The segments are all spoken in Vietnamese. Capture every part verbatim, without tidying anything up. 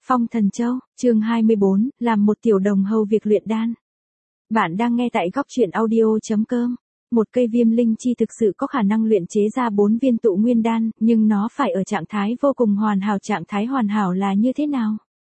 Phong Thần Châu, chương hai mươi bốn, làm một tiểu đồng hầu việc luyện đan. Bạn đang nghe tại góc truyện audio.com. Một cây viêm linh chi thực sự có khả năng luyện chế ra bốn viên tụ nguyên đan, nhưng nó phải ở trạng thái vô cùng hoàn hảo. Trạng thái hoàn hảo là như thế nào?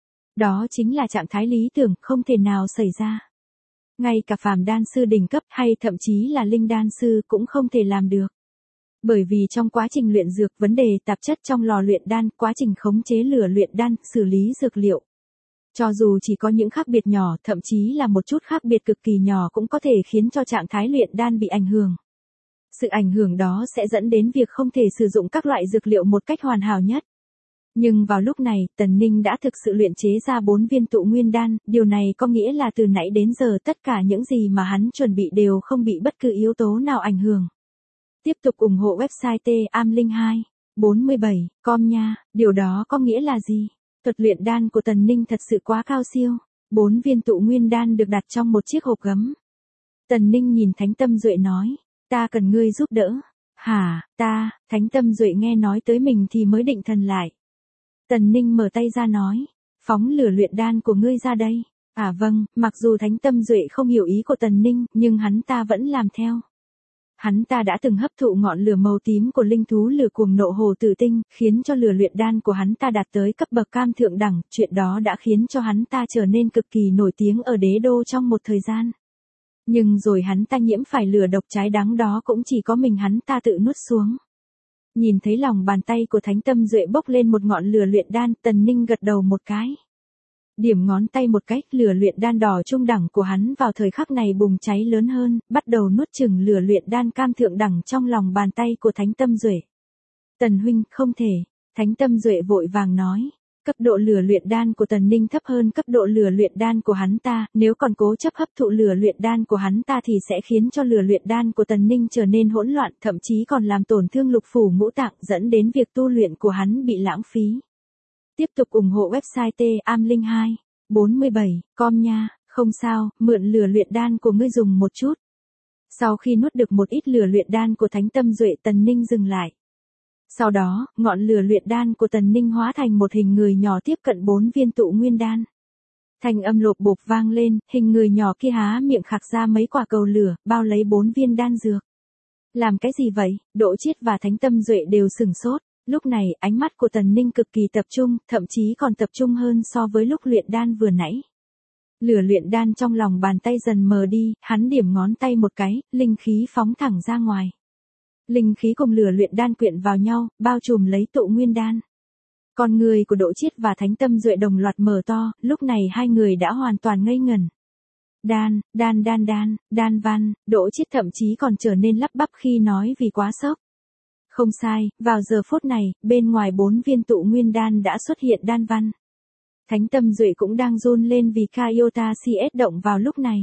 Đó chính là trạng thái lý tưởng, không thể nào xảy ra. Ngay cả phàm đan sư đỉnh cấp hay thậm chí là linh đan sư cũng không thể làm được. Bởi vì trong quá trình luyện dược, vấn đề tạp chất trong lò luyện đan, quá trình khống chế lửa luyện đan, xử lý dược liệu. Cho dù chỉ có những khác biệt nhỏ, thậm chí là một chút khác biệt cực kỳ nhỏ cũng có thể khiến cho trạng thái luyện đan bị ảnh hưởng. Sự ảnh hưởng đó sẽ dẫn đến việc không thể sử dụng các loại dược liệu một cách hoàn hảo nhất. Nhưng vào lúc này, Tần Ninh đã thực sự luyện chế ra bốn viên tụ nguyên đan, điều này có nghĩa là từ nãy đến giờ tất cả những gì mà hắn chuẩn bị đều không bị bất cứ yếu tố nào ảnh hưởng. Tiếp tục ủng hộ website T A M Linh hai bốn bảy chấm com nha, điều đó có nghĩa là gì? Thuật luyện đan của Tần Ninh thật sự quá cao siêu. Bốn viên tụ nguyên đan được đặt trong một chiếc hộp gấm. Tần Ninh nhìn Thánh Tâm Duệ nói, ta cần ngươi giúp đỡ. Hả, ta? Thánh Tâm Duệ nghe nói tới mình thì mới định thần lại. Tần Ninh mở tay ra nói, phóng lửa luyện đan của ngươi ra đây. À vâng, mặc dù Thánh Tâm Duệ không hiểu ý của Tần Ninh, nhưng hắn ta vẫn làm theo. Hắn ta đã từng hấp thụ ngọn lửa màu tím của linh thú lửa cuồng nộ hồ tử tinh, khiến cho lửa luyện đan của hắn ta đạt tới cấp bậc cam thượng đẳng, chuyện đó đã khiến cho hắn ta trở nên cực kỳ nổi tiếng ở đế đô trong một thời gian. Nhưng rồi hắn ta nhiễm phải lửa độc trái đắng đó cũng chỉ có mình hắn ta tự nuốt xuống. Nhìn thấy lòng bàn tay của Thánh Tâm Duệ bốc lên một ngọn lửa luyện đan, Tần Ninh gật đầu một cái. Điểm ngón tay một cách, lửa luyện đan đỏ trung đẳng của hắn vào thời khắc này bùng cháy lớn hơn, bắt đầu nuốt chửng lửa luyện đan cam thượng đẳng trong lòng bàn tay của Thánh Tâm Duệ. Tần huynh, không thể. Thánh Tâm Duệ vội vàng nói. Cấp độ lửa luyện đan của Tần Ninh thấp hơn cấp độ lửa luyện đan của hắn ta, nếu còn cố chấp hấp thụ lửa luyện đan của hắn ta thì sẽ khiến cho lửa luyện đan của Tần Ninh trở nên hỗn loạn, thậm chí còn làm tổn thương lục phủ ngũ tạng, dẫn đến việc tu luyện của hắn bị lãng phí. Tiếp tục ủng hộ website T A M Linh hai bốn bảy chấm com nha, không sao, mượn lửa luyện đan của ngươi dùng một chút. Sau khi nuốt được một ít lửa luyện đan của Thánh Tâm Duệ, Tần Ninh dừng lại. Sau đó, ngọn lửa luyện đan của Tần Ninh hóa thành một hình người nhỏ tiếp cận bốn viên tụ nguyên đan. Thanh âm lộp bộp vang lên, hình người nhỏ kia há miệng khạc ra mấy quả cầu lửa, bao lấy bốn viên đan dược. Làm cái gì vậy? Đỗ Chiết và Thánh Tâm Duệ đều sửng sốt. Lúc này, ánh mắt của Tần Ninh cực kỳ tập trung, thậm chí còn tập trung hơn so với lúc luyện đan vừa nãy. Lửa luyện đan trong lòng bàn tay dần mờ đi, hắn điểm ngón tay một cái, linh khí phóng thẳng ra ngoài. Linh khí cùng lửa luyện đan quyện vào nhau, bao trùm lấy tụ nguyên đan. Con người của Đỗ Chiết và Thánh Tâm Duệ đồng loạt mở to, lúc này hai người đã hoàn toàn ngây ngẩn. Đan, đan đan đan, đan văn, Đỗ Chiết thậm chí còn trở nên lắp bắp khi nói vì quá sốc. Không sai, vào giờ phút này, bên ngoài bốn viên tụ nguyên đan đã xuất hiện đan văn. Thánh Tâm Duệ cũng đang run lên vì Kaiota xê ét động vào lúc này.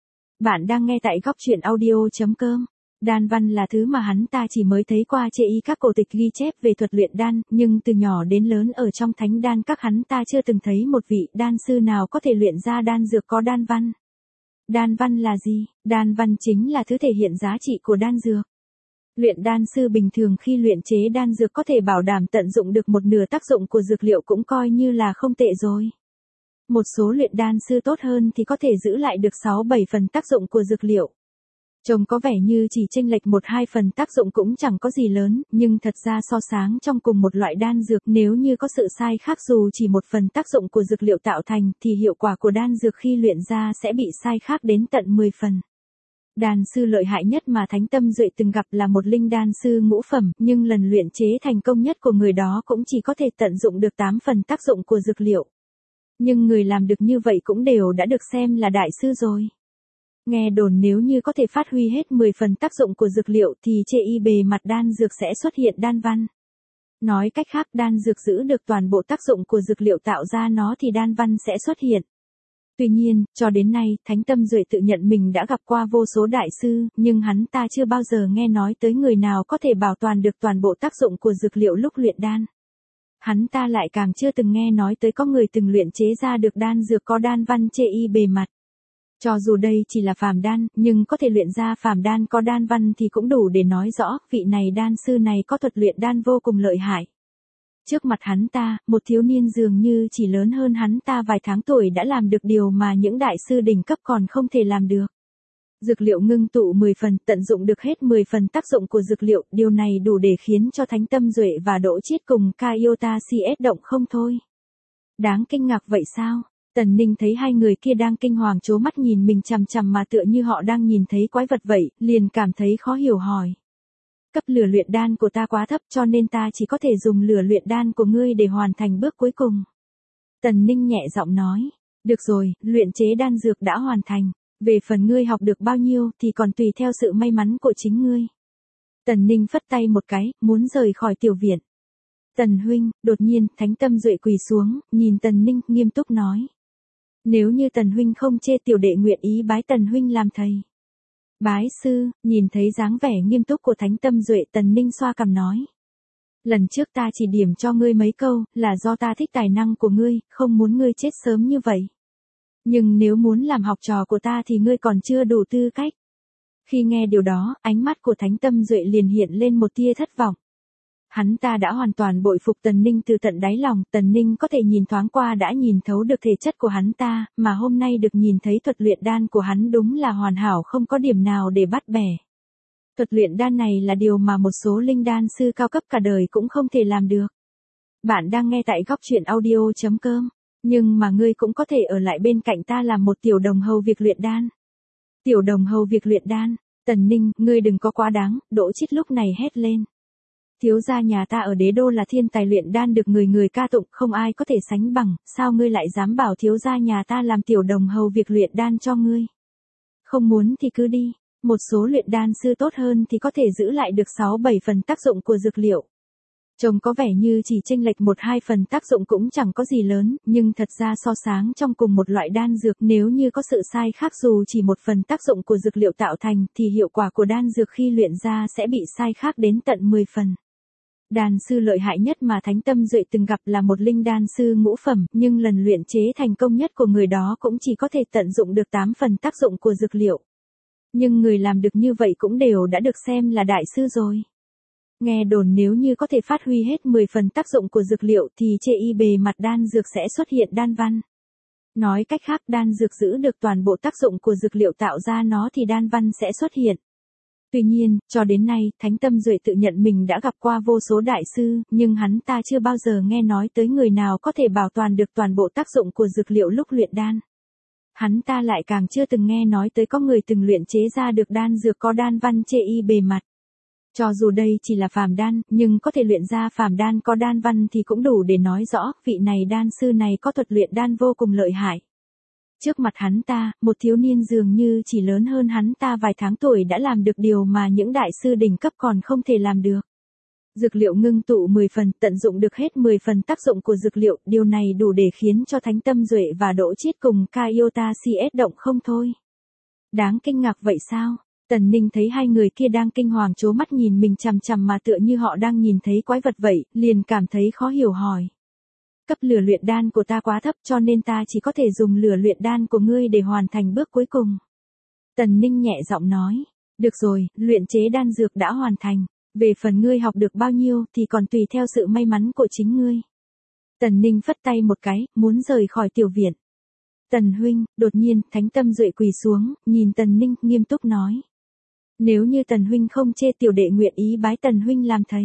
Bạn đang nghe tại góc truyện audio.com. Đan văn là thứ mà hắn ta chỉ mới thấy qua chê y các cổ tịch ghi chép về thuật luyện đan, nhưng từ nhỏ đến lớn ở trong thánh đan các hắn ta chưa từng thấy một vị đan sư nào có thể luyện ra đan dược có đan văn. Đan văn là gì? Đan văn chính là thứ thể hiện giá trị của đan dược. Luyện đan sư bình thường khi luyện chế đan dược có thể bảo đảm tận dụng được một nửa tác dụng của dược liệu cũng coi như là không tệ rồi. Một số luyện đan sư tốt hơn thì có thể giữ lại được sáu bảy phần tác dụng của dược liệu. Trông có vẻ như chỉ chênh lệch một hai phần tác dụng cũng chẳng có gì lớn, nhưng thật ra so sáng trong cùng một loại đan dược, nếu như có sự sai khác dù chỉ một phần tác dụng của dược liệu tạo thành thì hiệu quả của đan dược khi luyện ra sẽ bị sai khác đến tận mười phần. Đan sư lợi hại nhất mà Thánh Tâm Duệ từng gặp là một linh đan sư ngũ phẩm, nhưng lần luyện chế thành công nhất của người đó cũng chỉ có thể tận dụng được tám phần tác dụng của dược liệu. Nhưng người làm được như vậy cũng đều đã được xem là đại sư rồi. Nghe đồn nếu như có thể phát huy hết mười phần tác dụng của dược liệu thì trên y bề mặt đan dược sẽ xuất hiện đan văn. Nói cách khác, đan dược giữ được toàn bộ tác dụng của dược liệu tạo ra nó thì đan văn sẽ xuất hiện. Tuy nhiên, cho đến nay, Thánh Tâm Duệ tự nhận mình đã gặp qua vô số đại sư, nhưng hắn ta chưa bao giờ nghe nói tới người nào có thể bảo toàn được toàn bộ tác dụng của dược liệu lúc luyện đan. Hắn ta lại càng chưa từng nghe nói tới có người từng luyện chế ra được đan dược có đan văn trên y bề mặt. Cho dù đây chỉ là phàm đan, nhưng có thể luyện ra phàm đan có đan văn thì cũng đủ để nói rõ, vị này đan sư này có thuật luyện đan vô cùng lợi hại. Trước mặt hắn ta, một thiếu niên dường như chỉ lớn hơn hắn ta vài tháng tuổi đã làm được điều mà những đại sư đỉnh cấp còn không thể làm được. Dược liệu ngưng tụ mười phần, tận dụng được hết mười phần tác dụng của dược liệu, điều này đủ để khiến cho Thánh Tâm Duệ và Đỗ Chiết cùng Kaiota xê ét động không thôi. Đáng kinh ngạc vậy sao? Tần Ninh thấy hai người kia đang kinh hoàng trố mắt nhìn mình chằm chằm mà tựa như họ đang nhìn thấy quái vật vậy, liền cảm thấy khó hiểu hỏi. Cấp lửa luyện đan của ta quá thấp cho nên ta chỉ có thể dùng lửa luyện đan của ngươi để hoàn thành bước cuối cùng. Tần Ninh nhẹ giọng nói. Được rồi, luyện chế đan dược đã hoàn thành. Về phần ngươi học được bao nhiêu thì còn tùy theo sự may mắn của chính ngươi. Tần Ninh phất tay một cái, muốn rời khỏi tiểu viện. Tần huynh, đột nhiên, Thánh Tâm Duệ quỳ xuống, nhìn Tần Ninh, nghiêm túc nói. Nếu như Tần huynh không chê tiểu đệ nguyện ý bái Tần huynh làm thầy. Bái sư, nhìn thấy dáng vẻ nghiêm túc của Thánh Tâm Duệ, Tần Ninh xoa cằm nói. Lần trước ta chỉ điểm cho ngươi mấy câu, là do ta thích tài năng của ngươi, không muốn ngươi chết sớm như vậy. Nhưng nếu muốn làm học trò của ta thì ngươi còn chưa đủ tư cách. Khi nghe điều đó, ánh mắt của Thánh Tâm Duệ liền hiện lên một tia thất vọng. Hắn ta đã hoàn toàn bội phục Tần Ninh từ tận đáy lòng, Tần Ninh có thể nhìn thoáng qua đã nhìn thấu được thể chất của hắn ta, mà hôm nay được nhìn thấy thuật luyện đan của hắn đúng là hoàn hảo không có điểm nào để bắt bẻ. Thuật luyện đan này là điều mà một số linh đan sư cao cấp cả đời cũng không thể làm được. Bạn đang nghe tại góc truyện audio chấm com. Nhưng mà ngươi cũng có thể ở lại bên cạnh ta làm một tiểu đồng hầu việc luyện đan. Tiểu đồng hầu việc luyện đan, Tần Ninh, ngươi đừng có quá đáng, Đỗ Chiết lúc này hét lên. Thiếu gia nhà ta ở đế đô là thiên tài luyện đan được người người ca tụng, không ai có thể sánh bằng, sao ngươi lại dám bảo thiếu gia nhà ta làm tiểu đồng hầu việc luyện đan cho ngươi? Không muốn thì cứ đi, một số luyện đan sư tốt hơn thì có thể giữ lại được sáu bảy phần tác dụng của dược liệu. Trông có vẻ như chỉ chênh lệch một hai phần tác dụng cũng chẳng có gì lớn, nhưng thật ra so sáng trong cùng một loại đan dược nếu như có sự sai khác dù chỉ một phần tác dụng của dược liệu tạo thành thì hiệu quả của đan dược khi luyện ra sẽ bị sai khác đến tận mười phần. Đan sư lợi hại nhất mà Thánh Tâm Duệ từng gặp là một linh đan sư ngũ phẩm, nhưng lần luyện chế thành công nhất của người đó cũng chỉ có thể tận dụng được tám phần tác dụng của dược liệu. Nhưng người làm được như vậy cũng đều đã được xem là đại sư rồi. Nghe đồn nếu như có thể phát huy hết mười phần tác dụng của dược liệu thì trên y bề mặt đan dược sẽ xuất hiện đan văn. Nói cách khác đan dược giữ được toàn bộ tác dụng của dược liệu tạo ra nó thì đan văn sẽ xuất hiện. Tuy nhiên, cho đến nay, Thánh Tâm Duệ tự nhận mình đã gặp qua vô số đại sư, nhưng hắn ta chưa bao giờ nghe nói tới người nào có thể bảo toàn được toàn bộ tác dụng của dược liệu lúc luyện đan. Hắn ta lại càng chưa từng nghe nói tới có người từng luyện chế ra được đan dược có đan văn trên y bề mặt. Cho dù đây chỉ là phàm đan, nhưng có thể luyện ra phàm đan có đan văn thì cũng đủ để nói rõ, vị này đan sư này có thuật luyện đan vô cùng lợi hại. Trước mặt hắn ta, một thiếu niên dường như chỉ lớn hơn hắn ta vài tháng tuổi đã làm được điều mà những đại sư đỉnh cấp còn không thể làm được. Dược liệu ngưng tụ mười phần, tận dụng được hết mười phần tác dụng của dược liệu, điều này đủ để khiến cho Thánh Tâm Duệ và Đỗ Chiết cùng Kaiota xê ét động không thôi. Đáng kinh ngạc vậy sao? Tần Ninh thấy hai người kia đang kinh hoàng trố mắt nhìn mình chằm chằm mà tựa như họ đang nhìn thấy quái vật vậy, liền cảm thấy khó hiểu hỏi. Cấp lửa luyện đan của ta quá thấp cho nên ta chỉ có thể dùng lửa luyện đan của ngươi để hoàn thành bước cuối cùng. Tần Ninh nhẹ giọng nói. Được rồi, luyện chế đan dược đã hoàn thành. Về phần ngươi học được bao nhiêu thì còn tùy theo sự may mắn của chính ngươi. Tần Ninh phất tay một cái, muốn rời khỏi tiểu viện. Tần huynh, đột nhiên, Thánh Tâm Duệ quỳ xuống, nhìn Tần Ninh, nghiêm túc nói. Nếu như Tần huynh không chê tiểu đệ nguyện ý bái Tần huynh làm thầy.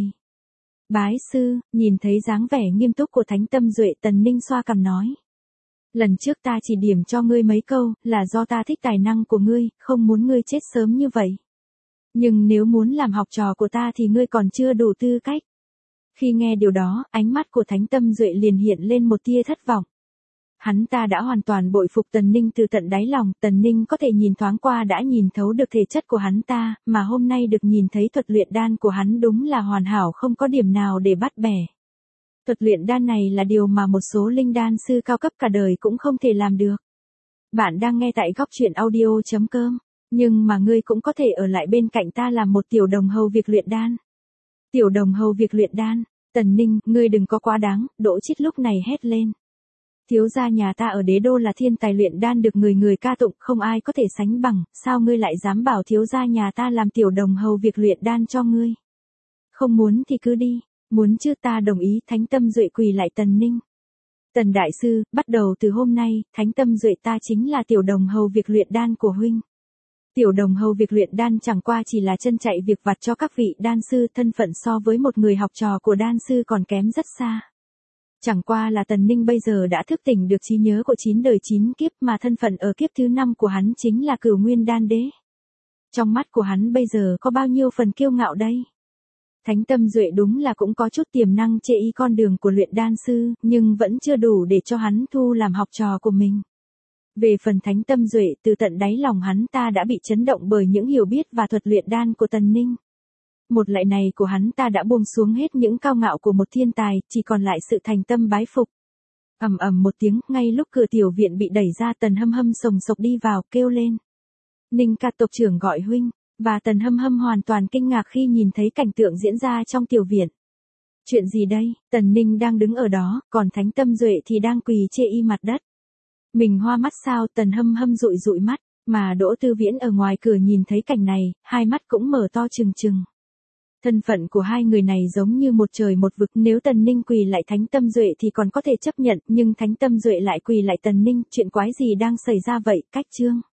Bái sư, nhìn thấy dáng vẻ nghiêm túc của Thánh Tâm Duệ, Tần Ninh xoa cằm nói. Lần trước ta chỉ điểm cho ngươi mấy câu, là do ta thích tài năng của ngươi, không muốn ngươi chết sớm như vậy. Nhưng nếu muốn làm học trò của ta thì ngươi còn chưa đủ tư cách. Khi nghe điều đó, ánh mắt của Thánh Tâm Duệ liền hiện lên một tia thất vọng. Hắn ta đã hoàn toàn bội phục Tần Ninh từ tận đáy lòng, Tần Ninh có thể nhìn thoáng qua đã nhìn thấu được thể chất của hắn ta, mà hôm nay được nhìn thấy thuật luyện đan của hắn đúng là hoàn hảo không có điểm nào để bắt bẻ. Thuật luyện đan này là điều mà một số linh đan sư cao cấp cả đời cũng không thể làm được. Bạn đang nghe tại góc truyện audio chấm com, nhưng mà ngươi cũng có thể ở lại bên cạnh ta làm một tiểu đồng hầu việc luyện đan. Tiểu đồng hầu việc luyện đan, Tần Ninh, ngươi đừng có quá đáng, Đỗ Chiết lúc này hét lên. Thiếu gia nhà ta ở đế đô là thiên tài luyện đan được người người ca tụng, không ai có thể sánh bằng, sao ngươi lại dám bảo thiếu gia nhà ta làm tiểu đồng hầu việc luyện đan cho ngươi? Không muốn thì cứ đi, Muốn chứ, ta đồng ý. Thánh Tâm Duệ quỳ lại Tần Ninh. Tần đại sư, bắt đầu từ hôm nay, Thánh Tâm Duệ ta chính là tiểu đồng hầu việc luyện đan của huynh. Tiểu đồng hầu việc luyện đan chẳng qua chỉ là chân chạy việc vặt cho các vị đan sư, thân phận so với một người học trò của đan sư còn kém rất xa. Chẳng qua là Tần Ninh bây giờ đã thức tỉnh được trí nhớ của chín đời chín kiếp, mà thân phận ở kiếp thứ năm của hắn chính là Cửu Nguyên Đan Đế. Trong mắt của hắn bây giờ có bao nhiêu phần kiêu ngạo đây? Thánh Tâm Duệ đúng là cũng có chút tiềm năng chê y con đường của luyện đan sư, nhưng vẫn chưa đủ để cho hắn thu làm học trò của mình. Về phần Thánh Tâm Duệ, từ tận đáy lòng hắn ta đã bị chấn động bởi những hiểu biết và thuật luyện đan của Tần Ninh. Một lạy này của hắn ta đã buông xuống hết những cao ngạo của một thiên tài, chỉ còn lại sự thành tâm bái phục. Ầm ầm một tiếng, ngay lúc cửa tiểu viện bị đẩy ra, Tần Hâm Hâm sồng sộc đi vào, kêu lên: Ninh ca, tộc trưởng gọi huynh. Và Tần Hâm Hâm hoàn toàn kinh ngạc khi nhìn thấy cảnh tượng diễn ra trong tiểu viện. Chuyện gì đây? Tần Ninh đang đứng ở đó, còn Thánh Tâm Duệ thì đang quỳ chê y mặt đất. Mình hoa mắt sao? Tần Hâm Hâm dụi dụi mắt, mà Đỗ Tư Viễn ở ngoài cửa nhìn thấy cảnh này, hai mắt cũng mở to trừng trừng. Thân phận của hai người này giống như một trời một vực, nếu Tần Ninh quỳ lại Thánh Tâm Duệ thì còn có thể chấp nhận, nhưng Thánh Tâm Duệ lại quỳ lại Tần Ninh, chuyện quái gì đang xảy ra vậy? Cách chương